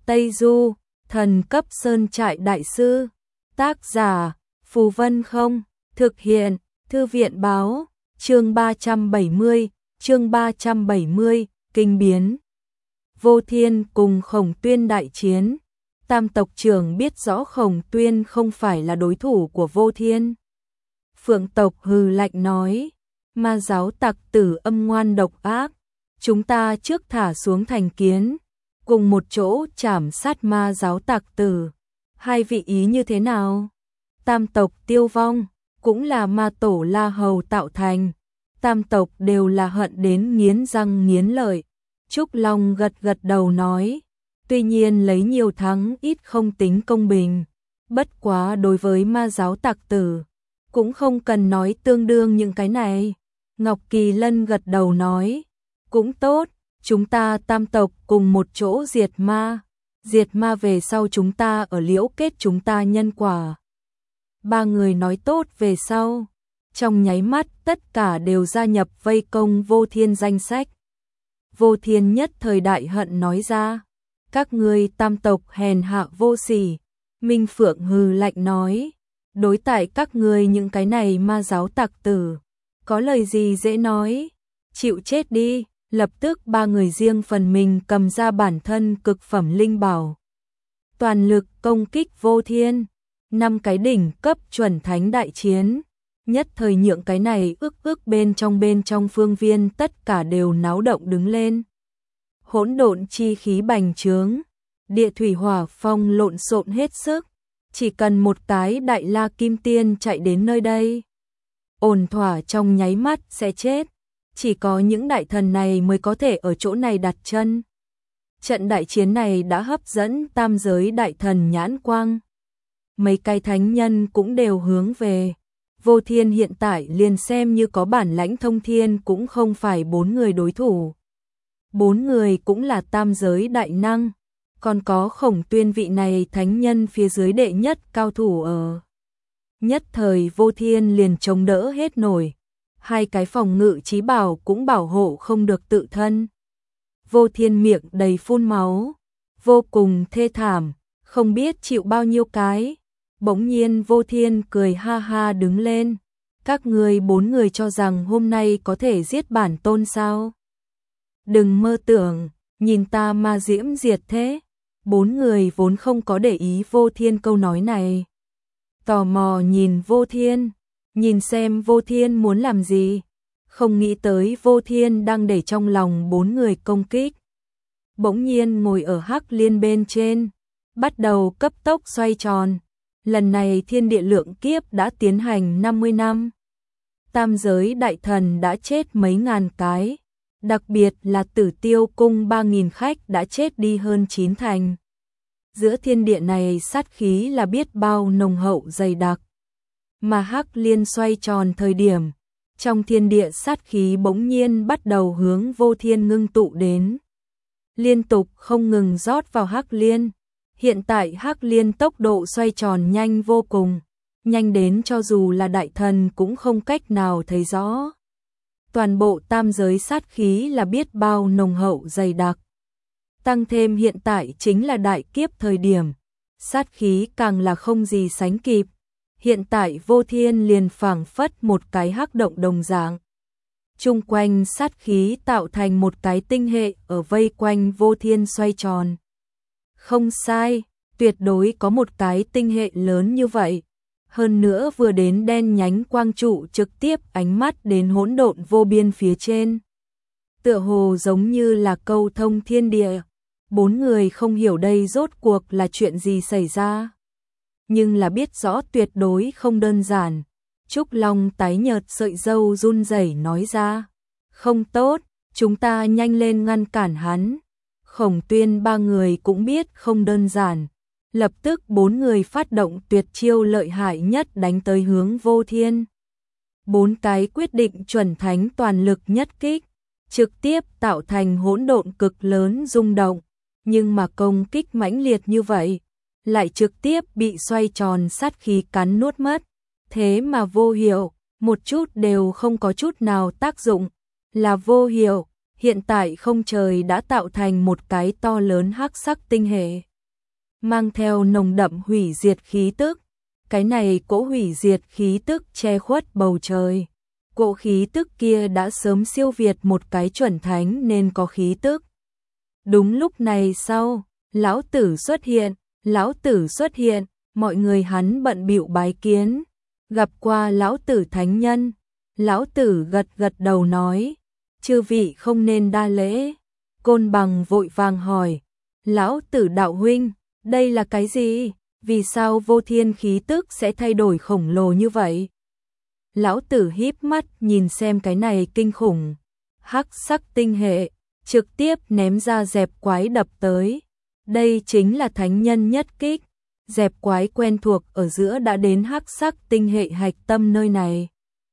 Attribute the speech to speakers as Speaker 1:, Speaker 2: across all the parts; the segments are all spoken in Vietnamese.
Speaker 1: Tây Du, thần cấp sơn trại đại sư. Tác giả, Phù Vân Không. Thực hiện, Thư viện báo. Chương 370, kinh biến. Vô Thiên cùng Khổng Tuyên đại chiến. Tam tộc trưởng biết rõ Khổng Tuyên không phải là đối thủ của Vô Thiên. Phượng tộc hừ lạnh nói, ma giáo tặc tử âm ngoan độc ác, chúng ta trước thả xuống thành kiến, cùng một chỗ chảm sát ma giáo tặc tử. Hai vị ý như thế nào? Tam tộc tiêu vong, cũng là ma tổ La Hầu tạo thành. Tam tộc đều là hận đến nghiến răng nghiến lợi. Trúc Long gật gật đầu nói, tuy nhiên lấy nhiều thắng ít không tính công bình. Bất quá đối với ma giáo tặc tử, cũng không cần nói tương đương những cái này. Ngọc Kỳ Lân gật đầu nói, cũng tốt, chúng ta tam tộc cùng một chỗ diệt ma. Diệt ma về sau chúng ta ở liễu kết chúng ta nhân quả. Ba người nói tốt về sau, trong nháy mắt tất cả đều gia nhập vây công Vô Thiên danh sách. Vô Thiên nhất thời đại hận nói ra, các ngươi tam tộc hèn hạ vô sỉ. Minh Phượng hừ lạnh nói, đối tại các ngươi những cái này ma giáo tặc tử, có lời gì dễ nói, chịu chết đi. Lập tức ba người riêng phần mình cầm ra bản thân cực phẩm linh bảo, toàn lực công kích Vô Thiên. 5 cái đỉnh cấp chuẩn thánh đại chiến, nhất thời nhượng cái này ước bên trong phương viên tất cả đều náo động đứng lên. Hỗn độn chi khí bành trướng, địa thủy hỏa phong lộn xộn hết sức, chỉ cần một cái đại la kim tiên chạy đến nơi đây, ổn thỏa trong nháy mắt sẽ chết. Chỉ có những đại thần này mới có thể ở chỗ này đặt chân. Trận đại chiến này đã hấp dẫn tam giới đại thần nhãn quang. Mấy cái thánh nhân cũng đều hướng về. Vô Thiên hiện tại liền xem như có bản lãnh thông thiên cũng không phải 4 người đối thủ. 4 người cũng là tam giới đại năng. Còn có Khổng Tuyên vị này thánh nhân phía dưới đệ nhất cao thủ ở. Nhất thời Vô Thiên liền chống đỡ hết nổi. 2 cái phòng ngự chí bảo cũng bảo hộ không được tự thân. Vô Thiên miệng đầy phun máu, vô cùng thê thảm, không biết chịu bao nhiêu cái. Bỗng nhiên Vô Thiên cười ha ha đứng lên, các ngươi 4 người cho rằng hôm nay có thể giết bản tôn sao? Đừng mơ tưởng, nhìn ta ma diễm diệt thế. 4 người vốn không có để ý Vô Thiên câu nói này, tò mò nhìn Vô Thiên. Nhìn xem Vô Thiên muốn làm gì, không nghĩ tới Vô Thiên đang để trong lòng 4 người công kích. Bỗng nhiên ngồi ở Hắc Liên bên trên, bắt đầu cấp tốc xoay tròn. Lần này thiên địa lượng kiếp đã tiến hành 50 năm. Tam giới đại thần đã chết mấy ngàn cái, đặc biệt là Tử Tiêu cung 3.000 khách đã chết đi hơn 9 thành. Giữa thiên địa này sát khí là biết bao nồng hậu dày đặc. Mà Hắc Liên xoay tròn thời điểm, trong thiên địa sát khí bỗng nhiên bắt đầu hướng Vô Thiên ngưng tụ đến. Liên tục không ngừng rót vào Hắc Liên. Hiện tại Hắc Liên tốc độ xoay tròn nhanh vô cùng, nhanh đến cho dù là đại thần cũng không cách nào thấy rõ. Toàn bộ tam giới sát khí là biết bao nồng hậu dày đặc. Tăng thêm hiện tại chính là đại kiếp thời điểm, sát khí càng là không gì sánh kịp. Hiện tại Vô Thiên liền phảng phất một cái hắc động đồng dạng. Chung quanh sát khí tạo thành một cái tinh hệ ở vây quanh Vô Thiên xoay tròn. Không sai, tuyệt đối có một cái tinh hệ lớn như vậy. Hơn nữa vừa đến đen nhánh quang trụ trực tiếp ánh mắt đến hỗn độn vô biên phía trên. Tựa hồ giống như là câu thông thiên địa. 4 người không hiểu đây rốt cuộc là chuyện gì xảy ra. Nhưng là biết rõ tuyệt đối không đơn giản. Trúc Long tái nhợt sợi râu run rẩy nói ra, không tốt, chúng ta nhanh lên ngăn cản hắn. Khổng Tuyên 3 người cũng biết không đơn giản, lập tức 4 người phát động tuyệt chiêu lợi hại nhất đánh tới hướng Vô Thiên. 4 cái quyết định chuẩn thánh toàn lực nhất kích, trực tiếp tạo thành hỗn độn cực lớn rung động, nhưng mà công kích mãnh liệt như vậy, lại trực tiếp bị xoay tròn sát khí cắn nuốt mất. Thế mà vô hiệu, một chút đều không có chút nào tác dụng, là vô hiệu. Hiện tại không trời đã tạo thành một cái to lớn hắc sắc tinh hệ. mang theo nồng đậm hủy diệt khí tức. Cái này cỗ hủy diệt khí tức che khuất bầu trời. Cỗ khí tức kia đã sớm siêu việt một cái chuẩn thánh nên có khí tức. Đúng lúc này sau, lão tử xuất hiện, mọi người hắn bận bịu bái kiến, gặp qua lão tử thánh nhân. Lão tử gật gật đầu nói, chư vị không nên đa lễ. Côn Bằng vội vàng hỏi, lão tử đạo huynh, đây là cái gì? Vì sao vô thiên khí tức sẽ thay đổi khổng lồ như vậy? Lão tử híp mắt nhìn xem cái này kinh khủng. Hắc sắc tinh hệ, trực tiếp ném ra dẹp quái đập tới. Đây chính là thánh nhân nhất kích. Dẹp quái quen thuộc ở giữa đã đến hắc sắc tinh hệ hạch tâm nơi này.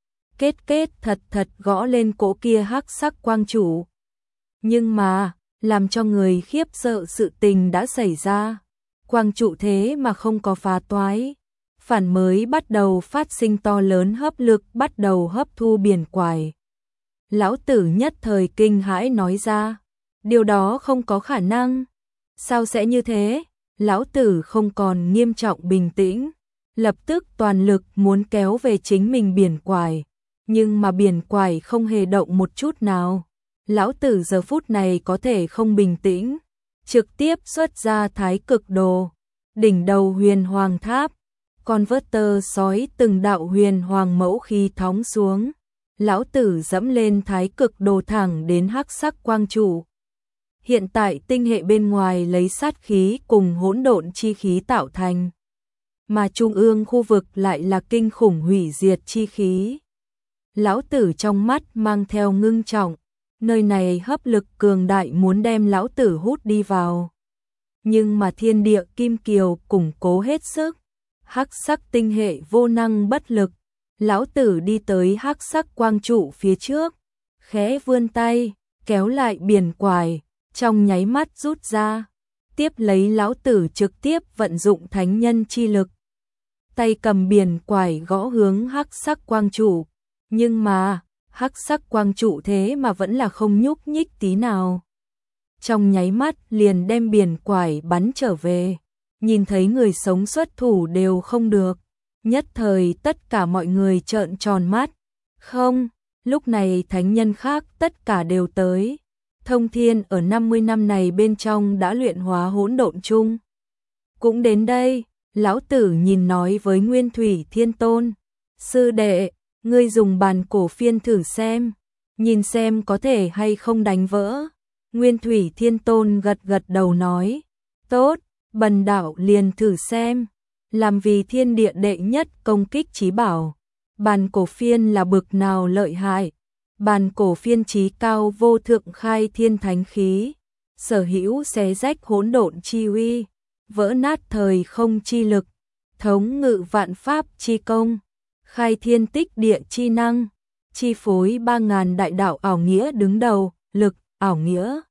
Speaker 1: Kết thật gõ lên cỗ kia hắc sắc quang trụ. Nhưng mà, làm cho người khiếp sợ sự tình đã xảy ra. Quang trụ thế mà không có phá toái, phản mới bắt đầu phát sinh to lớn hấp lực, bắt đầu hấp thu biển quải. Lão tử nhất thời kinh hãi nói ra, điều đó không có khả năng. Sao sẽ như thế? Lão tử không còn nghiêm trọng bình tĩnh, lập tức toàn lực muốn kéo về chính mình biển quải, nhưng mà biển quải không hề động một chút nào. Lão tử giờ phút này có thể không bình tĩnh, trực tiếp xuất ra thái cực đồ, đỉnh đầu huyền hoàng tháp, converter sói từng đạo huyền hoàng mẫu khí thóng xuống. Lão tử dẫm lên thái cực đồ thẳng đến hắc sắc quang trụ. Hiện tại tinh hệ bên ngoài lấy sát khí cùng hỗn độn chi khí tạo thành, mà trung ương khu vực lại là kinh khủng hủy diệt chi khí. Lão tử trong mắt mang theo ngưng trọng, nơi này hấp lực cường đại muốn đem lão tử hút đi vào. Nhưng mà thiên địa kim kiều củng cố hết sức, hắc sắc tinh hệ vô năng bất lực. Lão tử đi tới hắc sắc quang trụ phía trước, khẽ vươn tay, kéo lại biển quải, trong nháy mắt rút ra. Tiếp lấy lão tử trực tiếp vận dụng thánh nhân chi lực. Tay cầm biển quải gõ hướng hắc sắc quang trụ, nhưng mà hắc sắc quang trụ thế mà vẫn là không nhúc nhích tí nào. Trong nháy mắt liền đem biển quải bắn trở về, nhìn thấy người sống xuất thủ đều không được. Nhất thời tất cả mọi người trợn tròn mắt. Không, lúc này thánh nhân khác tất cả đều tới. Thông Thiên ở 50 năm này bên trong đã luyện hóa hỗn độn chung. Cũng đến đây, lão tử nhìn nói với Nguyên Thủy Thiên Tôn. Sư đệ, ngươi dùng bàn cổ phiên thử xem, nhìn xem có thể hay không đánh vỡ. Nguyên Thủy Thiên Tôn gật gật đầu nói, tốt, bần đạo liền thử xem. Làm vì thiên địa đệ nhất công kích chí bảo, bàn cổ phiên là bực nào lợi hại. Bàn cổ phiên chí cao vô thượng khai thiên thánh khí, sở hữu xé rách hỗn độn chi uy, vỡ nát thời không chi lực, thống ngự vạn pháp chi công, khai thiên tích địa chi năng, chi phối 3000 đại đạo ảo nghĩa đứng đầu, lực ảo nghĩa.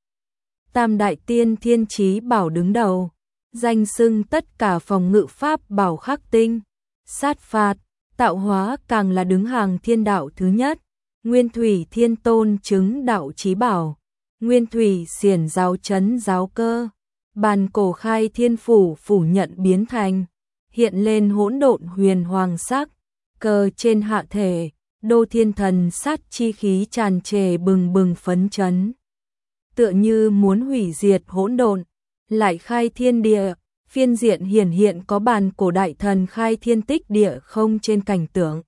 Speaker 1: Tam đại tiên thiên chí bảo đứng đầu, danh xưng tất cả phòng ngự pháp bảo khắc tinh, sát phạt, tạo hóa càng là đứng hàng thiên đạo thứ nhất. Nguyên Thủy Thiên Tôn chứng đạo chí bảo, Nguyên Thủy xiển giáo chấn giáo cơ, bàn cổ khai thiên phủ phủ nhận biến thành, hiện lên hỗn độn huyền hoàng sắc, cờ trên hạ thể, đô thiên thần sát chi khí tràn trề bừng bừng phấn chấn. Tựa như muốn hủy diệt hỗn độn, lại khai thiên địa, phiên diện hiển hiện có bàn cổ đại thần khai thiên tích địa không trên cảnh tượng.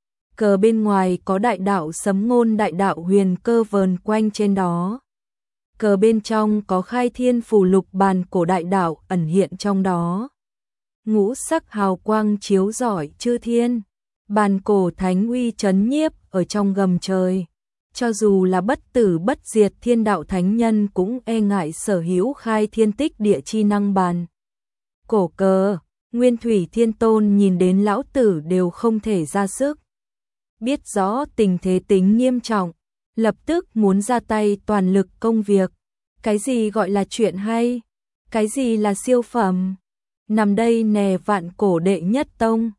Speaker 1: Cờ bên ngoài có đại đạo sấm ngôn đại đạo huyền cơ vờn quanh trên đó. Cờ bên trong có khai thiên phù lục bàn cổ đại đạo ẩn hiện trong đó. Ngũ sắc hào quang chiếu rọi chư thiên, bàn cổ thánh uy chấn nhiếp ở trong gầm trời. Cho dù là bất tử bất diệt thiên đạo thánh nhân cũng e ngại sở hữu khai thiên tích địa chi năng bàn cổ cờ. Nguyên Thủy Thiên Tôn nhìn đến lão tử đều không thể ra sức. Biết rõ tình thế tính nghiêm trọng, lập tức muốn ra tay toàn lực công việc. Cái gì gọi là chuyện hay? Cái gì là siêu phẩm? Nằm đây nè vạn cổ đệ nhất tông,